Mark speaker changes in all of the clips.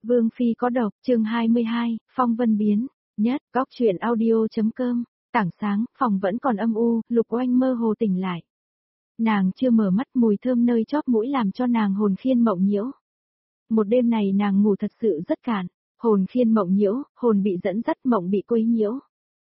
Speaker 1: Vương Phi có độc, chương 22, phong vân biến, nhất, góc truyện audio.com, tảng sáng, phòng vẫn còn âm u, Lục Oanh mơ hồ tỉnh lại. Nàng chưa mở mắt, mùi thơm nơi chóp mũi làm cho nàng hồn khiên mộng nhiễu. Một đêm này nàng ngủ thật sự rất cạn, hồn khiên mộng nhiễu, hồn bị dẫn dắt, mộng bị quấy nhiễu.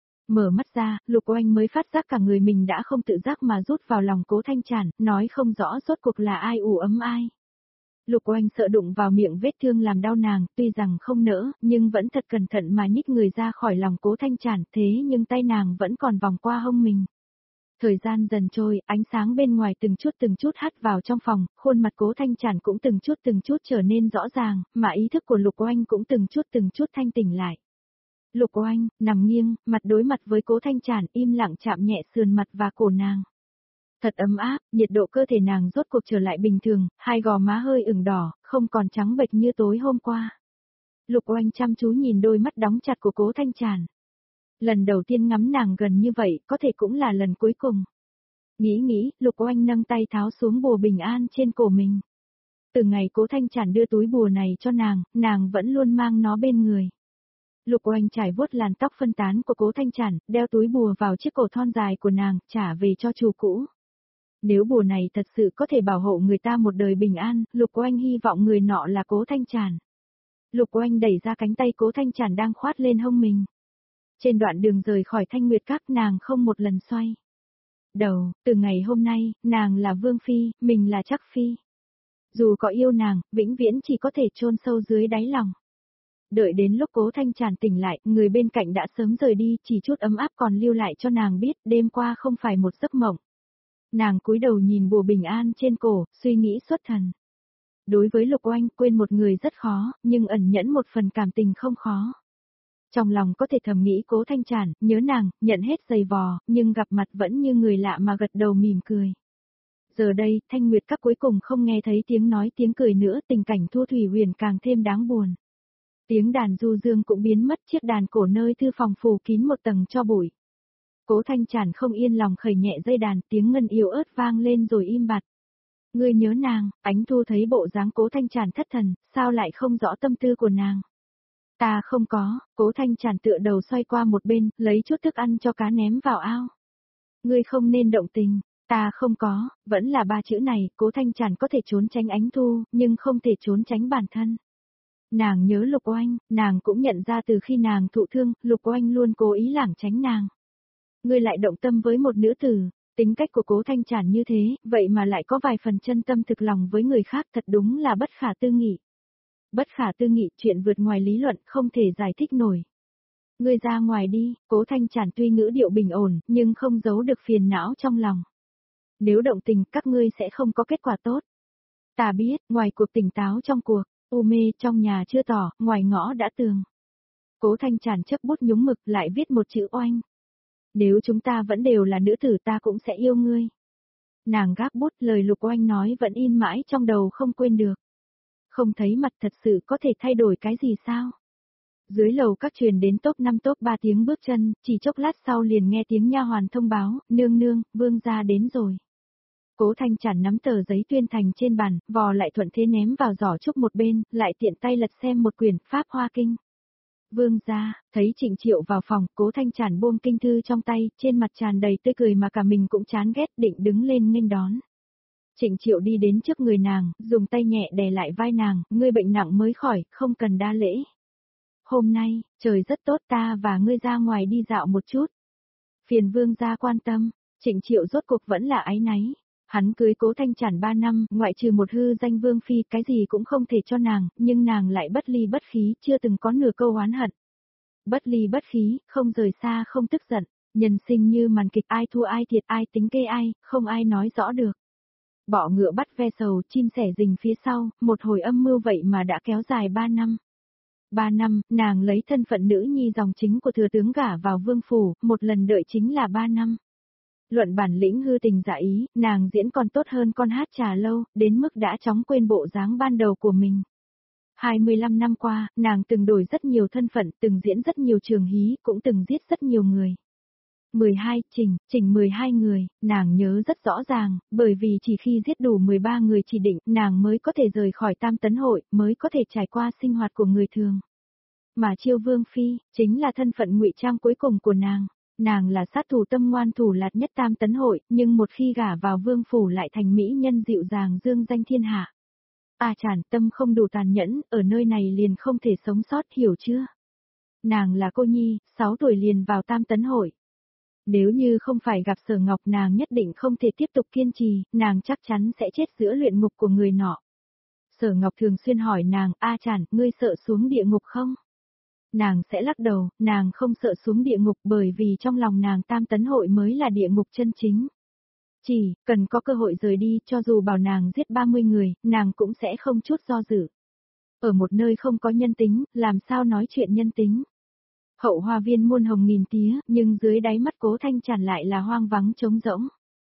Speaker 1: Mở mắt ra, Lục Oanh mới phát giác cả người mình đã không tự giác mà rút vào lòng Cố Thanh Trản, nói không rõ rốt cuộc là ai ủ ấm ai. Lục Oanh sợ đụng vào miệng vết thương làm đau nàng, tuy rằng không nỡ, nhưng vẫn thật cẩn thận mà nhích người ra khỏi lòng Cố Thanh Trản, thế nhưng tay nàng vẫn còn vòng qua hông mình. Thời gian dần trôi, ánh sáng bên ngoài từng chút hắt vào trong phòng, khuôn mặt Cố Thanh Trản cũng từng chút trở nên rõ ràng, mà ý thức của Lục Oanh cũng từng chút thanh tỉnh lại. Lục Oanh, nằm nghiêng, mặt đối mặt với Cố Thanh Trản, im lặng chạm nhẹ sườn mặt và cổ nàng. Thật ấm áp, nhiệt độ cơ thể nàng rốt cuộc trở lại bình thường, hai gò má hơi ửng đỏ, không còn trắng bệch như tối hôm qua. Lục Oanh chăm chú nhìn đôi mắt đóng chặt của Cố Thanh Trản. Lần đầu tiên ngắm nàng gần như vậy, có thể cũng là lần cuối cùng. Nghĩ, Lục Oanh nâng tay tháo xuống bùa bình an trên cổ mình. Từ ngày Cố Thanh Trản đưa túi bùa này cho nàng vẫn luôn mang nó bên người. Lục Oanh trải vuốt làn tóc phân tán của Cố Thanh Trản, đeo túi bùa vào chiếc cổ thon dài của nàng, trả về cho chủ cũ. Nếu bùa này thật sự có thể bảo hộ người ta một đời bình an, Lục Oanh hy vọng người nọ là Cố Thanh Trản. Lục Oanh đẩy ra cánh tay Cố Thanh Trản đang khoát lên hông mình. Trên đoạn đường rời khỏi Thanh Nguyệt Các nàng không một lần xoay đầu, từ ngày hôm nay, nàng là Vương Phi, mình là Trắc Phi. Dù có yêu nàng, vĩnh viễn chỉ có thể chôn sâu dưới đáy lòng. Đợi đến lúc Cố Thanh Trản tỉnh lại, người bên cạnh đã sớm rời đi, chỉ chút ấm áp còn lưu lại cho nàng biết, đêm qua không phải một giấc mộng. Nàng cúi đầu nhìn bùa bình an trên cổ, suy nghĩ xuất thần. Đối với Lục Oanh, quên một người rất khó, nhưng ẩn nhẫn một phần cảm tình không khó. Trong lòng có thể thầm nghĩ Cố Thanh Trản, nhớ nàng, nhận hết giày vò, nhưng gặp mặt vẫn như người lạ mà gật đầu mỉm cười. Giờ đây, Thanh Nguyệt Các cuối cùng không nghe thấy tiếng nói tiếng cười nữa, tình cảnh Thu Thủy Huyền càng thêm đáng buồn. Tiếng đàn du dương cũng biến mất, chiếc đàn cổ nơi thư phòng phủ kín một tầng tro bụi. Cố Thanh Trản không yên lòng khởi nhẹ dây đàn, tiếng ngân yếu ớt vang lên rồi im bặt. Ngươi nhớ nàng, Ánh Thu thấy bộ dáng Cố Thanh Trản thất thần, sao lại không rõ tâm tư của nàng. Ta không có, Cố Thanh Trản tựa đầu xoay qua một bên, lấy chút thức ăn cho cá ném vào ao. Ngươi không nên động tình, ta không có, vẫn là ba chữ này, Cố Thanh Trản có thể trốn tránh Ánh Thu, nhưng không thể trốn tránh bản thân. Nàng nhớ Lục Oanh, nàng cũng nhận ra từ khi nàng thụ thương, Lục Oanh luôn cố ý lảng tránh nàng. Ngươi lại động tâm với một nữ tử, tính cách của Cố Thanh Trản như thế, vậy mà lại có vài phần chân tâm thực lòng với người khác, thật đúng là bất khả tư nghị. Bất khả tư nghị, chuyện vượt ngoài lý luận, không thể giải thích nổi. Ngươi ra ngoài đi, Cố Thanh Trản tuy ngữ điệu bình ổn, nhưng không giấu được phiền não trong lòng. Nếu động tình, các ngươi sẽ không có kết quả tốt. Ta biết, ngoài cuộc tỉnh táo trong cuộc, u mê trong nhà chưa tỏ, ngoài ngõ đã tường. Cố Thanh Trản chấp bút nhúng mực lại viết một chữ Oanh. Nếu chúng ta vẫn đều là nữ tử ta cũng sẽ yêu ngươi. Nàng gác bút, lời Lục Oanh nói vẫn in mãi trong đầu không quên được. Không thấy mặt thật sự có thể thay đổi cái gì sao? Dưới lầu các truyền đến top 5 top 3 tiếng bước chân, chỉ chốc lát sau liền nghe tiếng nha hoàn thông báo, nương nương, vương gia đến rồi. Cố Thanh Trản nắm tờ giấy tuyên thành trên bàn, vò lại thuận thế ném vào giỏ trúc một bên, lại tiện tay lật xem một quyển Pháp Hoa Kinh. Vương gia, thấy Trịnh Triệu vào phòng, Cố Thanh Trản buông kinh thư trong tay, trên mặt tràn đầy tươi cười mà cả mình cũng chán ghét, định đứng lên nghênh đón. Trịnh Triệu đi đến trước người nàng, dùng tay nhẹ đè lại vai nàng, ngươi bệnh nặng mới khỏi, không cần đa lễ. Hôm nay, trời rất tốt, ta và ngươi ra ngoài đi dạo một chút. Phiền vương gia quan tâm, Trịnh Triệu rốt cuộc vẫn là áy náy. Hắn cưới Cố Thanh Trản 3 năm, ngoại trừ một hư danh vương phi, cái gì cũng không thể cho nàng, nhưng nàng lại bất ly bất khí, chưa từng có nửa câu oán hận. Bất ly bất khí, không rời xa không tức giận, nhân sinh như màn kịch, ai thua ai thiệt, ai tính kê ai, không ai nói rõ được. Bọ ngựa bắt ve sầu, chim sẻ rình phía sau, một hồi âm mưu vậy mà đã kéo dài 3 năm. 3 năm, nàng lấy thân phận nữ nhi dòng chính của thừa tướng gả vào vương phủ, một lần đợi chính là 3 năm. Luận bản lĩnh hư tình giả ý, nàng diễn còn tốt hơn con hát trà lâu, đến mức đã chóng quên bộ dáng ban đầu của mình. 25 năm qua, nàng từng đổi rất nhiều thân phận, từng diễn rất nhiều trường hí, cũng từng giết rất nhiều người. 12, chỉnh 12 người, nàng nhớ rất rõ ràng, bởi vì chỉ khi giết đủ 13 người chỉ định, nàng mới có thể rời khỏi Tam Tấn Hội, mới có thể trải qua sinh hoạt của người thường. Mà Chiêu Vương Phi, chính là thân phận ngụy trang cuối cùng của nàng. Nàng là sát thủ tâm ngoan thủ lạt nhất Tam Tấn Hội, nhưng một khi gả vào vương phủ lại thành mỹ nhân dịu dàng dương danh thiên hạ. Chản, tâm không đủ tàn nhẫn, ở nơi này liền không thể sống sót, hiểu chưa? Nàng là cô nhi, 6 tuổi liền vào Tam Tấn Hội. Nếu như không phải gặp Sở Ngọc nàng nhất định không thể tiếp tục kiên trì, nàng chắc chắn sẽ chết giữa luyện ngục của người nọ. Sở Ngọc thường xuyên hỏi nàng, Chản, ngươi sợ xuống địa ngục không? Nàng sẽ lắc đầu, nàng không sợ xuống địa ngục bởi vì trong lòng nàng Tam Tấn Hội mới là địa ngục chân chính. Chỉ, cần có cơ hội rời đi, cho dù bảo nàng giết 30 người, nàng cũng sẽ không chút do dự. Ở một nơi không có nhân tính, làm sao nói chuyện nhân tính? Hậu hoa viên muôn hồng nghìn tía, nhưng dưới đáy mắt Cố Thanh Tràn lại là hoang vắng trống rỗng.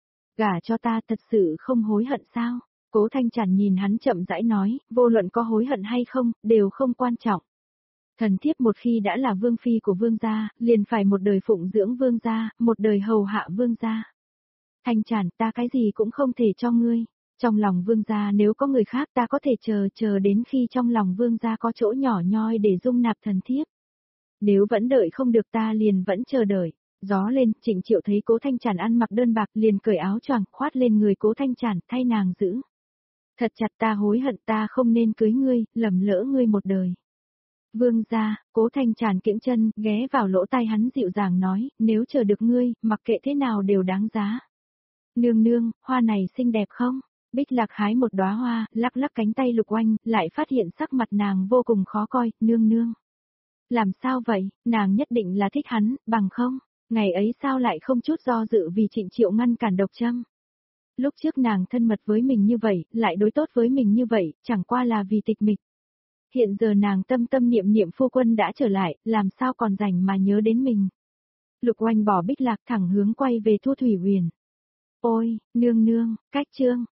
Speaker 1: Gả cho ta thật sự không hối hận sao? Cố Thanh Tràn nhìn hắn chậm rãi nói, vô luận có hối hận hay không, đều không quan trọng. Thần thiếp một khi đã là vương phi của vương gia, liền phải một đời phụng dưỡng vương gia, một đời hầu hạ vương gia. Thanh Tràn, ta cái gì cũng không thể cho ngươi. Trong lòng vương gia nếu có người khác ta có thể chờ đến khi trong lòng vương gia có chỗ nhỏ nhoi để dung nạp thần thiếp. Nếu vẫn đợi không được ta liền vẫn chờ đợi. Gió lên, Trịnh Triệu thấy Cố Thanh Tràn ăn mặc đơn bạc liền cởi áo choàng khoát lên người Cố Thanh Tràn thay nàng giữ. Thật chặt, ta hối hận, ta không nên cưới ngươi, lầm lỡ ngươi một đời. Vương gia, Cố Thanh Tràn kiễng chân, ghé vào lỗ tai hắn dịu dàng nói, nếu chờ được ngươi, mặc kệ thế nào đều đáng giá. Nương nương, hoa này xinh đẹp không? Bích Lạc hái một đóa hoa, lắc lắc cánh tay Lục Oanh, lại phát hiện sắc mặt nàng vô cùng khó coi, nương nương. Làm sao vậy, nàng nhất định là thích hắn, bằng không, ngày ấy sao lại không chút do dự vì Trịnh Triệu ngăn cản độc châm. Lúc trước nàng thân mật với mình như vậy, lại đối tốt với mình như vậy, chẳng qua là vì tịch mịch. Hiện giờ nàng tâm tâm niệm niệm phu quân đã trở lại, làm sao còn rảnh mà nhớ đến mình. Lục Oanh bỏ Bích Lạc thẳng hướng quay về Thu Thủy Huyền. Ôi, nương nương, cách chương.